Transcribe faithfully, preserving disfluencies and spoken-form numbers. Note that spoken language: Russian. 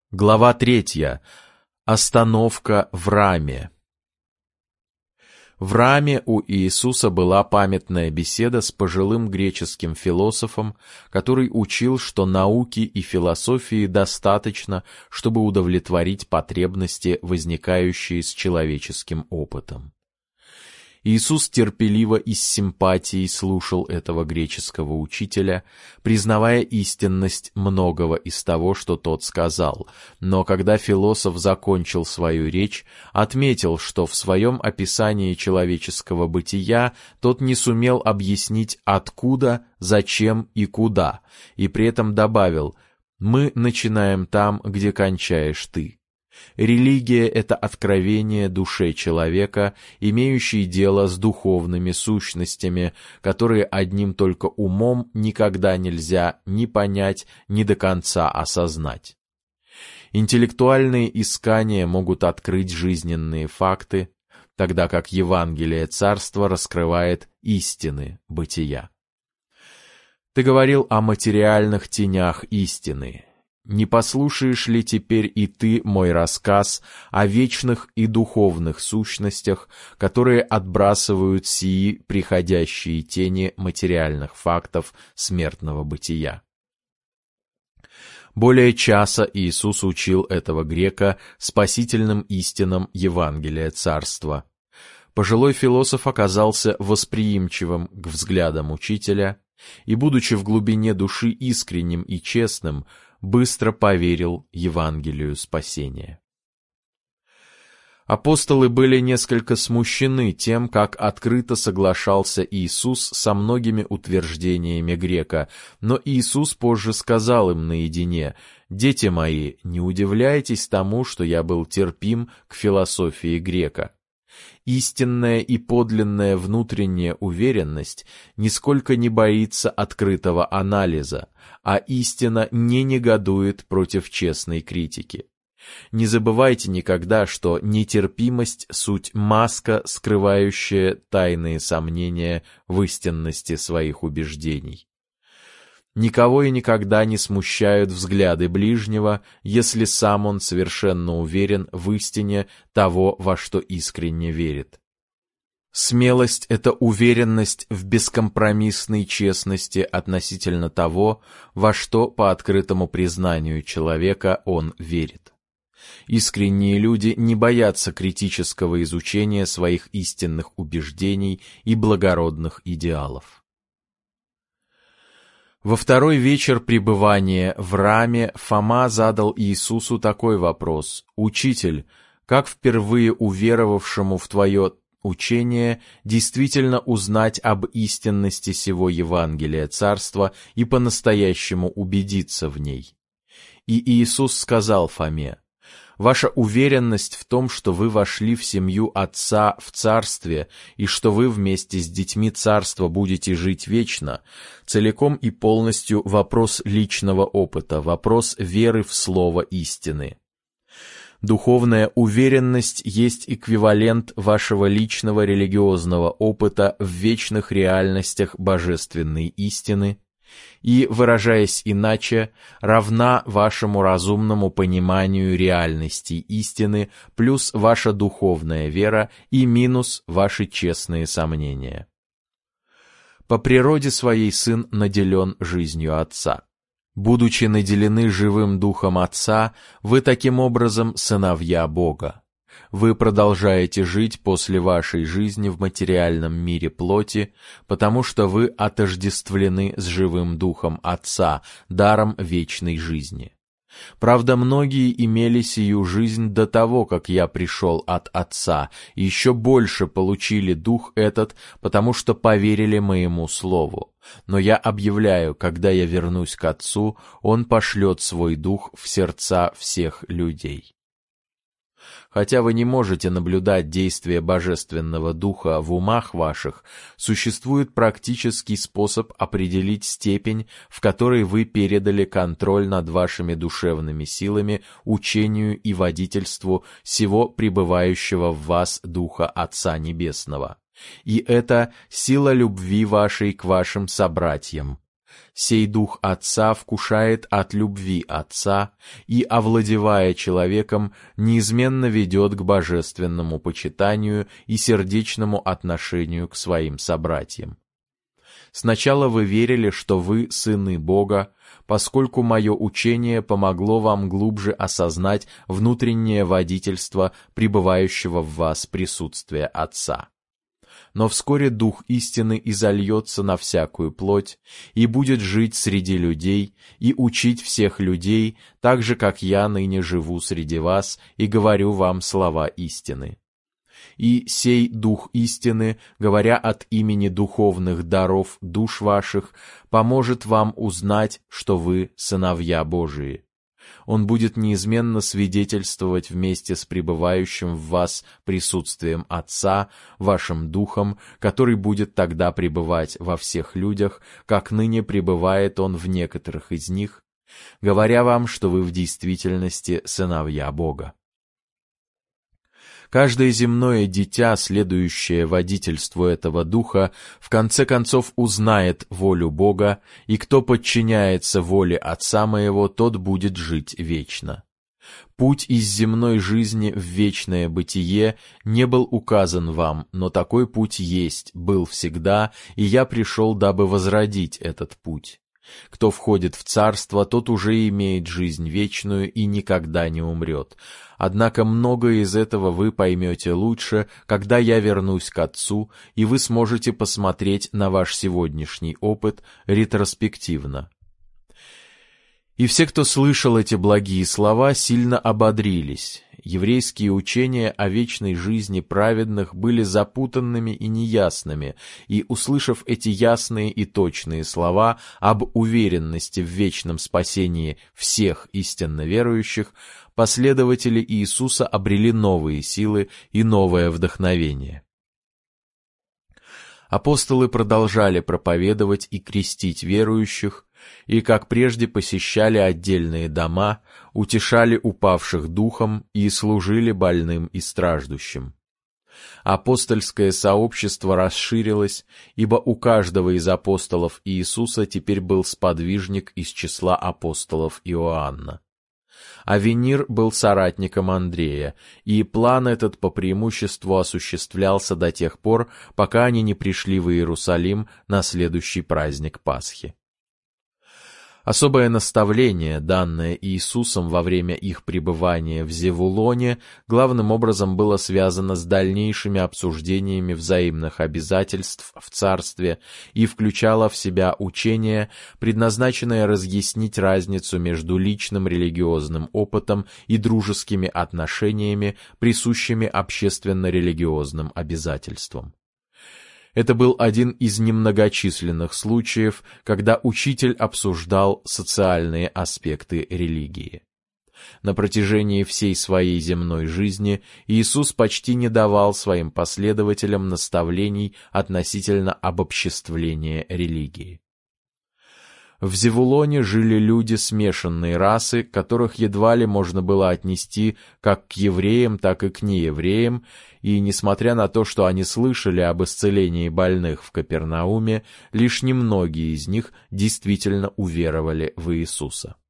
Глава третья. Остановка в Раме. В Раме у Иисуса была памятная беседа с пожилым греческим философом, который учил, что науки и философии достаточно, чтобы удовлетворить потребности, возникающие с человеческим опытом. Иисус терпеливо и с симпатией слушал этого греческого учителя, признавая истинность многого из того, что тот сказал, но когда философ закончил свою речь, отметил, что в своем описании человеческого бытия тот не сумел объяснить откуда, зачем и куда, и при этом добавил: «Мы начинаем там, где кончаешь ты». Религия — это откровение душе человека, имеющее дело с духовными сущностями, которые одним только умом никогда нельзя ни понять, ни до конца осознать. Интеллектуальные искания могут открыть жизненные факты, тогда как Евангелие Царства раскрывает истины бытия. Ты говорил о материальных тенях истины. Не послушаешь ли теперь и ты мой рассказ о вечных и духовных сущностях, которые отбрасывают сии приходящие тени материальных фактов смертного бытия? Более часа Иисус учил этого грека спасительным истинам Евангелия Царства. Пожилой философ оказался восприимчивым к взглядам учителя и, будучи в глубине души искренним и честным, быстро поверил Евангелию спасения. Апостолы были несколько смущены тем, как открыто соглашался Иисус со многими утверждениями грека, но Иисус позже сказал им наедине: «Дети мои, не удивляйтесь тому, что я был терпим к философии грека. Истинная и подлинная внутренняя уверенность нисколько не боится открытого анализа, а истина не негодует против честной критики. Не забывайте никогда, что нетерпимость — суть маска, скрывающая тайные сомнения в истинности своих убеждений. Никого и никогда не смущают взгляды ближнего, если сам он совершенно уверен в истине того, во что искренне верит. Смелость — это уверенность в бескомпромиссной честности относительно того, во что, по открытому признанию человека, он верит. Искренние люди не боятся критического изучения своих истинных убеждений и благородных идеалов. Во второй вечер пребывания в Раме Фома задал Иисусу такой вопрос: «Учитель, как впервые уверовавшему в Твое учение действительно узнать об истинности сего Евангелия Царства и по-настоящему убедиться в ней?» И Иисус сказал Фоме: «Ваша уверенность в том, что вы вошли в семью Отца в Царстве и что вы вместе с детьми Царства будете жить вечно, целиком и полностью вопрос личного опыта, вопрос веры в Слово истины. Духовная уверенность есть эквивалент вашего личного религиозного опыта в вечных реальностях божественной истины и, выражаясь иначе, равна вашему разумному пониманию реальности истины плюс ваша духовная вера и минус ваши честные сомнения. По природе своей сын наделен жизнью Отца. Будучи наделены живым духом Отца, вы таким образом сыновья Бога. Вы продолжаете жить после вашей жизни в материальном мире плоти, потому что вы отождествлены с живым духом Отца, даром вечной жизни. Правда, многие имели сию жизнь до того, как я пришел от Отца, и еще больше получили дух этот, потому что поверили моему слову. Но я объявляю, когда я вернусь к Отцу, Он пошлет свой дух в сердца всех людей». Хотя вы не можете наблюдать действие Божественного Духа в умах ваших, существует практический способ определить степень, в которой вы передали контроль над вашими душевными силами учению и водительству сего пребывающего в вас Духа Отца Небесного. И это сила любви вашей к вашим собратьям. Сей дух Отца вкушает от любви Отца и, овладевая человеком, неизменно ведет к божественному почитанию и сердечному отношению к своим собратьям. Сначала вы верили, что вы сыны Бога, поскольку мое учение помогло вам глубже осознать внутреннее водительство пребывающего в вас присутствия Отца. Но вскоре Дух истины изольется на всякую плоть и будет жить среди людей и учить всех людей, так же, как я ныне живу среди вас и говорю вам слова истины. И сей Дух истины, говоря от имени духовных даров душ ваших, поможет вам узнать, что вы сыновья Божии. Он будет неизменно свидетельствовать вместе с пребывающим в вас присутствием Отца, вашим Духом, который будет тогда пребывать во всех людях, как ныне пребывает Он в некоторых из них, говоря вам, что вы в действительности сыновья Бога. Каждое земное дитя, следующее водительству этого Духа, в конце концов узнает волю Бога, и кто подчиняется воле Отца моего, тот будет жить вечно. Путь из земной жизни в вечное бытие не был указан вам, но такой путь есть, был всегда, и я пришел, дабы возродить этот путь. Кто входит в царство, тот уже имеет жизнь вечную и никогда не умрет. Однако многое из этого вы поймете лучше, когда я вернусь к Отцу, и вы сможете посмотреть на ваш сегодняшний опыт ретроспективно. И все, кто слышал эти благие слова, сильно ободрились. Еврейские учения о вечной жизни праведных были запутанными и неясными, и, услышав эти ясные и точные слова об уверенности в вечном спасении всех истинно верующих, последователи Иисуса обрели новые силы и новое вдохновение. Апостолы продолжали проповедовать и крестить верующих, и, как прежде, посещали отдельные дома, утешали упавших духом и служили больным и страждущим. Апостольское сообщество расширилось, ибо у каждого из апостолов Иисуса теперь был сподвижник из числа апостолов Иоанна. Авенир был соратником Андрея, и план этот по преимуществу осуществлялся до тех пор, пока они не пришли в Иерусалим на следующий праздник Пасхи. Особое наставление, данное Иисусом во время их пребывания в Зевулоне, главным образом было связано с дальнейшими обсуждениями взаимных обязательств в Царстве и включало в себя учение, предназначенное разъяснить разницу между личным религиозным опытом и дружескими отношениями, присущими общественно-религиозным обязательствам. Это был один из немногочисленных случаев, когда учитель обсуждал социальные аспекты религии. На протяжении всей своей земной жизни Иисус почти не давал своим последователям наставлений относительно обобществления религии. В Зевулоне жили люди смешанной расы, которых едва ли можно было отнести как к евреям, так и к неевреям, и, несмотря на то, что они слышали об исцелении больных в Капернауме, лишь немногие из них действительно уверовали в Иисуса.